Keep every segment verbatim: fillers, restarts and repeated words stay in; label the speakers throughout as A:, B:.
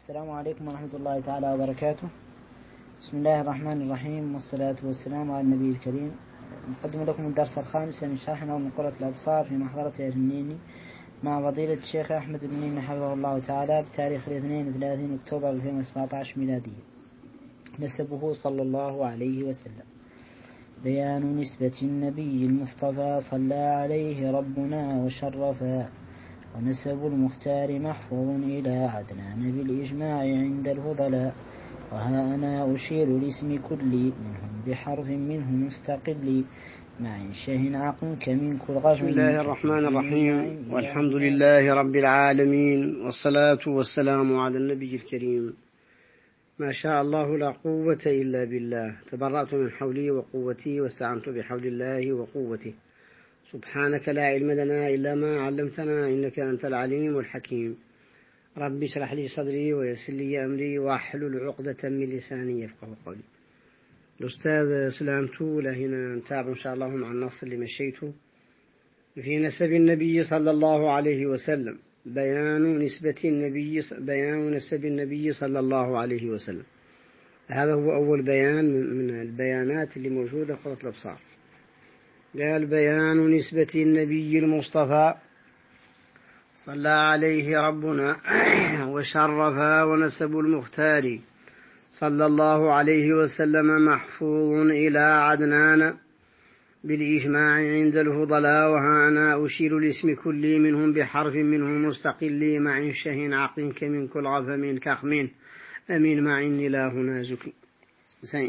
A: السلام عليكم ورحمة الله تعالى وبركاته. بسم الله الرحمن الرحيم، والصلاة والسلام على النبي الكريم. نقدم لكم الدرس الخامس من شرحنا من قرة الأبصار في محضرة النيني مع فضيلة الشيخ أحمد بن نيني حفظه الله تعالى بتاريخ الاثنين وثلاثين أكتوبر ألفين وسبعة عشر ميلادية. نسبه صلى الله عليه وسلم. بيان نسبة النبي المصطفى صلى عليه ربنا وشرفا، ونسب المختار محفوظ إلى عدنان بالإجماع عند الفضلاء، وها أنا أشير لاسم كل منهم بحرف منه مستقل مع إنشه عقل كمن كل غفل.
B: بسم الله الرحمن الرحيم، والحمد لله رب العالمين، والصلاة والسلام على النبي الكريم. ما شاء الله لا قوة إلا بالله، تبرأت من حولي وقوتي واستعنت بحول الله وقوته. سبحانك لا علم لنا إلا ما علمتنا إنك أنت العليم الحكيم. رب اشرح لي صدري ويسر لي أمري واحلل عقدة من لساني يفقه قولي. الأستاذ سلامتو لهنا نتابع إن شاء الله مع النص اللي مشيته في نسب النبي صلى الله عليه وسلم. بيان نسبة النبي بيان نسب النبي صلى الله عليه وسلم. هذا هو أول بيان من البيانات اللي موجودة في قرة الأبصار. قال بيان نسبة النبي المصطفى صلى عليه ربنا وشرفا، ونسب المختار صلى الله عليه وسلم محفوظ إلى عدنان بالإجماع عند الفضلاء، وها أنا أشير لاسم كل منهم بحرف منه مستقل مع إنشه عقل كمن كل غفم كخمين أمين مع إني لا هنا زكي. زين.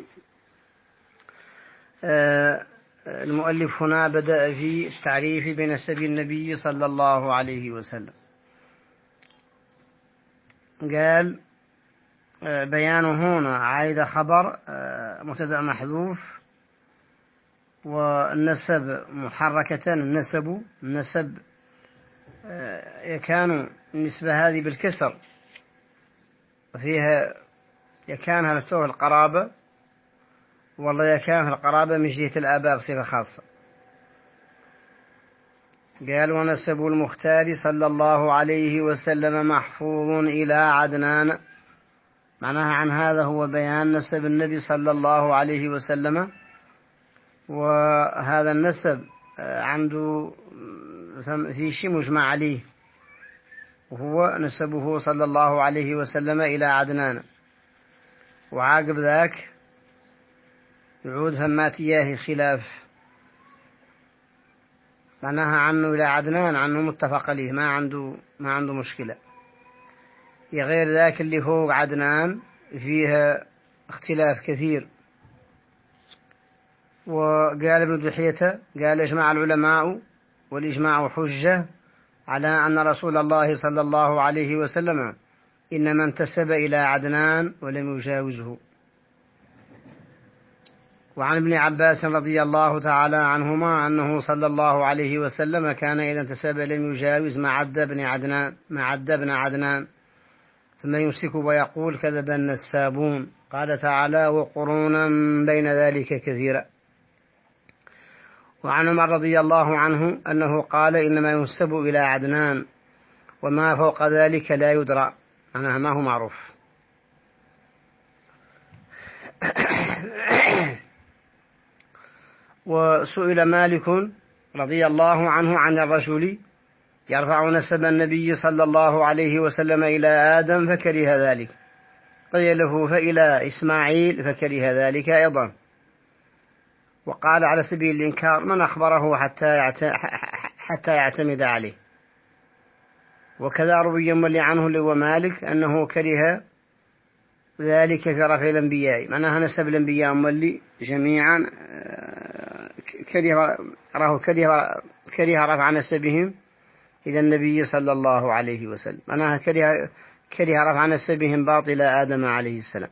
B: آه المؤلف هنا بدأ في التعريف بنسب النبي صلى الله عليه وسلم. قال بيانه هنا عايد خبر مبتدأ محذوف، والنسب محركة. النسب النسب يكان النسبة هذه بالكسر، وفيها يكانها لفتوه القرابة، والله يكانها القرابة من جهة الآباء بصفة خاصة. قال ونسب المختار صلى الله عليه وسلم محفوظ إلى عدنان. معناها عن هذا هو بيان نسب النبي صلى الله عليه وسلم، وهذا النسب عنده في شيء مجمع عليه، وهو نسبه صلى الله عليه وسلم إلى عدنان. وعاقب ذاك يعود فماتياه خلاف، معناها عنه إلى عدنان عنه متفق عليه، ما عنده ما عنده مشكلة. غير ذاك اللي فوق عدنان فيها اختلاف كثير. وقال ابن دحية قال اجمع العلماء والإجماع حجة على أن رسول الله صلى الله عليه وسلم إنما انتسب إلى عدنان ولم يجاوزه. وعن ابن عباس رضي الله تعالى عنهما أنه صلى الله عليه وسلم كان إذا انتسب لم يجاوز معد بن عدنان معد بن عدنان ثم يمسك ويقول كذب النسابون. قال تعالى وقرونا بين ذلك كثيرا. وعن عمر رضي الله عنه أنه قال إنما ينسب إلى عدنان وما فوق ذلك لا يدرى، معناها ما هو معروف. وسئل مالك رضي الله عنه عن الرجل يرفع نسب النبي صلى الله عليه وسلم إلى آدم فكره ذلك، قيل له فإلى إسماعيل فكره ذلك أيضا. وقال على سبيل الإنكار من أخبره حتى حتى يعتمد عليه. وكذا روي مولي عنه اللي هو مالك أنه كره ذلك في رفع الأنبياء، معناها نسب الأنبياء مولي جميعا كره راه كره كره رفع نسبهم إلى النبي صلى الله عليه وسلم، معناها كره كره رفع نسبهم باطل آدم عليه السلام،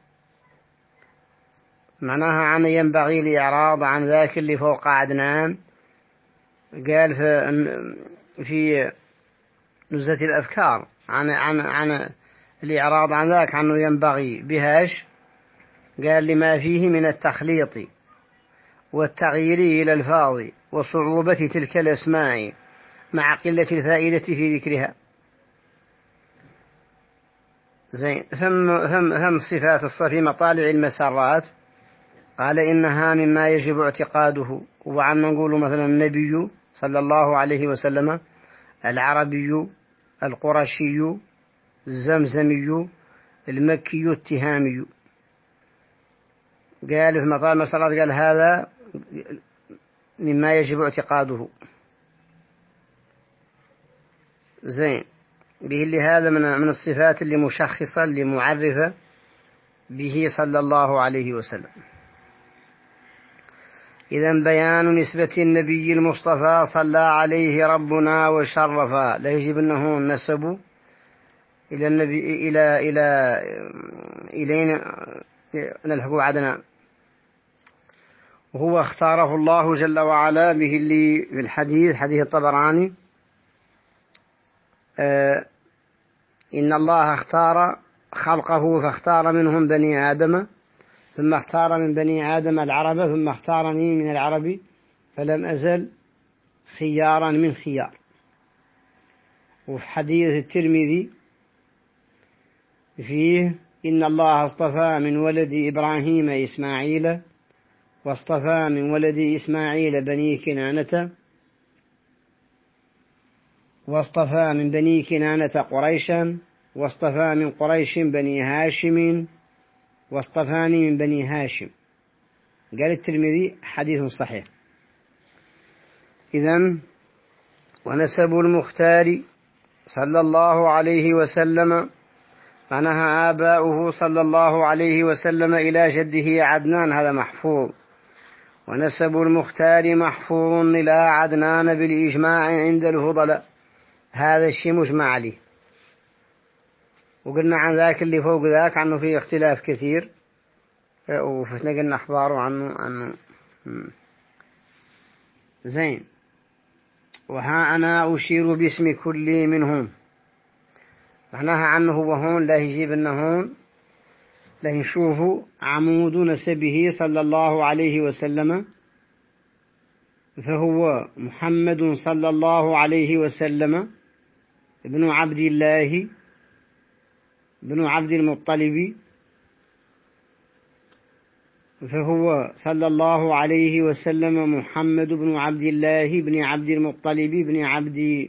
B: معناها عن ينبغي الإعراض عن ذاك اللي فوق عدنان. قال في في نزهة الأفكار عن عن عن الإعراض عن ذاك عنه ينبغي بهاش. قال لما فيه من التخليط والتغيير إلى الفاظ وصعوبة تلك الأسماء مع قلة الفائدة في ذكرها. زين. ثم هم هم صفات الصفي مطالع المسارات، قال إنها مما يجب اعتقاده. وعن نقول مثلا النبي صلى الله عليه وسلم، العربي، القرشي، الزمزمي، المكي، التهامي. قال في مطالع المسارات قال هذا مما يجب اعتقاده. زين. به اللي هذا من من الصفات اللي مشخصة اللي معرفة به صلى الله عليه وسلم. إذن بيان نسبة النبي المصطفى صلى عليه ربنا وشرفا، لا يجب أنه نسب إلى النبي إلى إلى إلينا نلحق عدنا، وهو اختاره الله جل وعلا به اللي في الحديث حديث الطبراني، آه إن الله اختار خلقه فاختار منهم بني آدم، ثم اختار من بني آدم العرب، ثم اختارني من العرب فلم أزل خيارا من خيار. وفي حديث الترمذي فيه إن الله اصطفى من ولد إبراهيم إسماعيل، واصطفى من ولد إسماعيل بني كنانة، واصطفى من بني كنانة قريشا، واصطفى من قريش بني هاشم، واصطفاني من بني هاشم. قال الترمذي حديث صحيح. إذن ونسب المختار صلى الله عليه وسلم معناها آباؤه صلى الله عليه وسلم إلى جده عدنان، هذا محفوظ. ونسب المختار محفوظ إلى عدنان بالإجماع عند الفضلاء، هذا الشيء مجمع عليه. وقلنا عن ذاك اللي فوق ذاك عنه فيه اختلاف كثير، وفتنا قلنا أخباره عنه عنه زين. وها أنا أشير باسم كل منهم، معناها عنه وهون لا يجيب النهون، لا يشوفوا عمود نسبه صلى الله عليه وسلم، فهو محمد صلى الله عليه وسلم ابن عبد الله بن عبد المطلب، فهو صلى الله عليه وسلم محمد بن عبد الله بن عبد المطلب بن عبد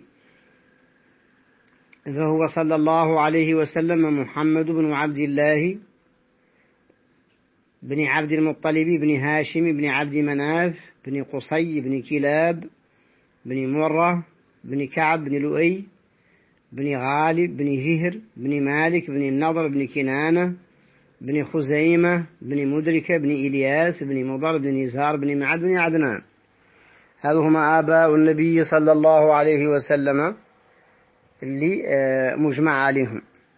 B: فهو صلى الله عليه وسلم محمد بن عبد الله بن عبد المطلب بن هاشم بن عبد مناف بن قصي بن كلاب بن مرة بن كعب بن لؤي بن غالب بن فهر بن مالك بن النضر بن كنانة بن خزيمة بن مدركة بن إلياس بن مضر بن نزار بن معد بن عدنان. هذا هما آباء النبي صلى الله عليه وسلم اللي مجمع عليهم.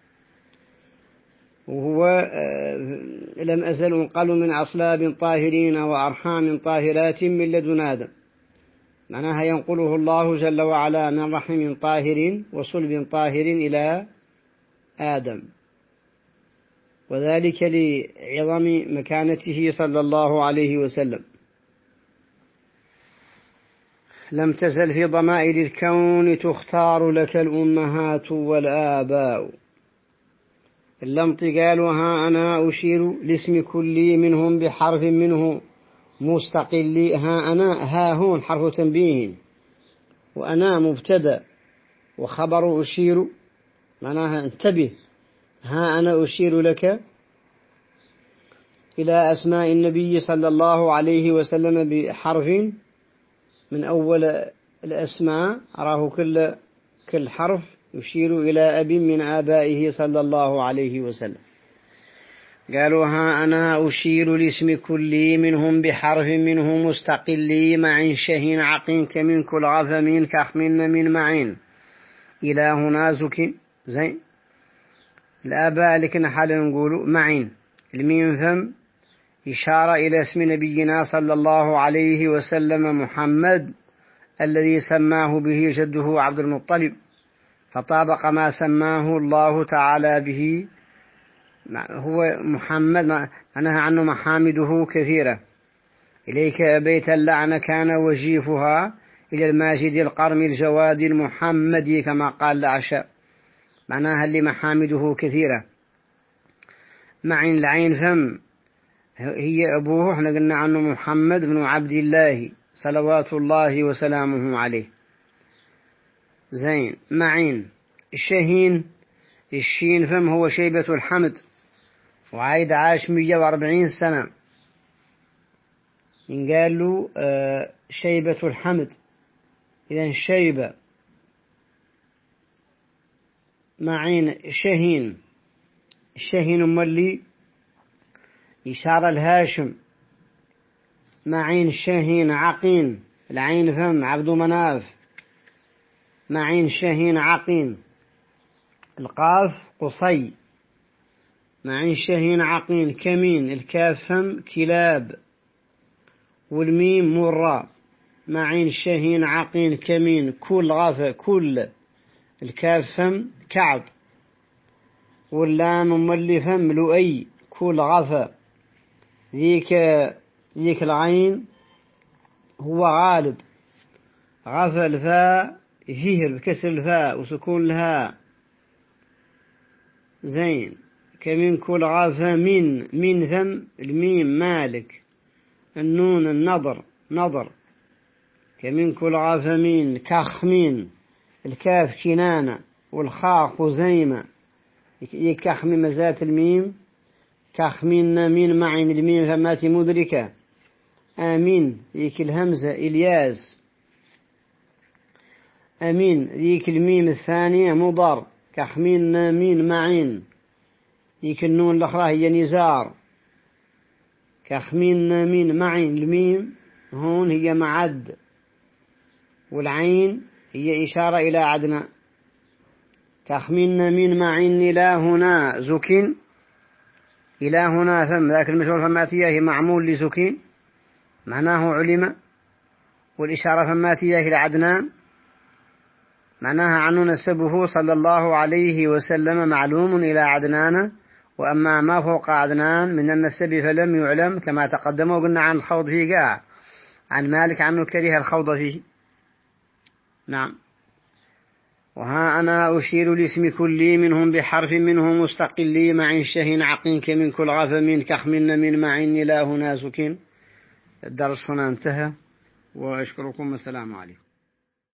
B: وهو لم أزل انقلوا من أصلاب طاهرين وأرحام طاهرات من لدن آدم، معناها ينقله الله جل وعلا من رحم طاهر وصلب طاهر إلى آدم، وذلك لعظم مكانته صلى الله عليه وسلم. لم تزل في ضمائر الكون تختار لك الأمهات والآباء، اللمط قالوا ها أنا أشير لاسم كل منهم بحرف منه مستقل. ها أنا ها هون حرف تنبيه، وأنا مبتدأ وخبر أشير، معناها انتبه. ها أنا أشير لك إلى أسماء النبي صلى الله عليه وسلم بحرف من أول الأسماء، أراه كل كل حرف يشير إلى أب من آبائه صلى الله عليه وسلم. قالوا ها أنا أشير لاسم كل منهم بحرف منه مستقل مع شهين عقين كمن كل غفمين كأخمن من معين إلى هنا زك. زين. الآباء لكن حالا نقولوا معين، الميم فم إشارة إلى اسم نبينا صلى الله عليه وسلم محمد الذي سماه به جده عبد المطلب، فطابق ما سماه الله تعالى به. هو محمد معناها عنه محامده كثيرة. إليك بيت اللعنة كان وجيفها إلى الماجد القرم الجواد المحمدي كما قال العشاء، معناها اللي محامده كثيرة. معين العين فم هي أبوه، احنا قلنا عنه محمد بن عبد الله صلوات الله وسلامه عليه. زين. معين الشهين الشين فم هو شيبة الحمد، وعايد عاش مية وأربعين سنة، قال له آه شيبة الحمد. إذن شيبة. معين شهين الشهين مولي إشارة الهاشم. معين شهين عقين العين فم عبد مناف. معين شهين عقين القاف قصي. معين شهين عقين كمين الكاف فم كلاب والميم مرة. معين شهين عقين كمين كل غافة كل الكاف فم كعب واللام مولي فم لؤي كل غافة. ذيك ذيك العين هو غالب. غافة الفاء فيه بكسر الفاء وسكون الهاء. زين. كمين كل غافة من من فم الميم مالك. النون النظر نظر. كمين كل غافة من كخمين الكاف كنانة والخاء خزيمة. يكخمي مزات الميم كخمين مين معين الميم فمات مدركة. آمين ذيك الهمزة إلياز. أمين ذيك الميم الثانية مضر كخمين مين معين. ذيك النون الأخرى هي نزار كخمين مين معين. الميم هون هي معد والعين هي إشارة إلى عدنا. كخمين مين معين إلى هنا زكين. إلى هنا ثم ذاك المشهور فماتية هي معمول لزكين معناه علم. والإشارة فماتية إلى عدنان معناها عنه نسبه صلى الله عليه وسلم معلوم إلى عدنان. وأما ما فوق عدنان من النسب فلم يعلم كما تقدم وقلنا عن الخوض فيه قاع عن مالك عنه كره الخوض فيه. نعم. وها أنا أشير لاسم كل منهم بحرف منه مستقل معين شهين عقين كمن كل غفمين كخمن من معين لا هنا سكين. الدرس هنا انتهى وأشكركم والسلام عليكم.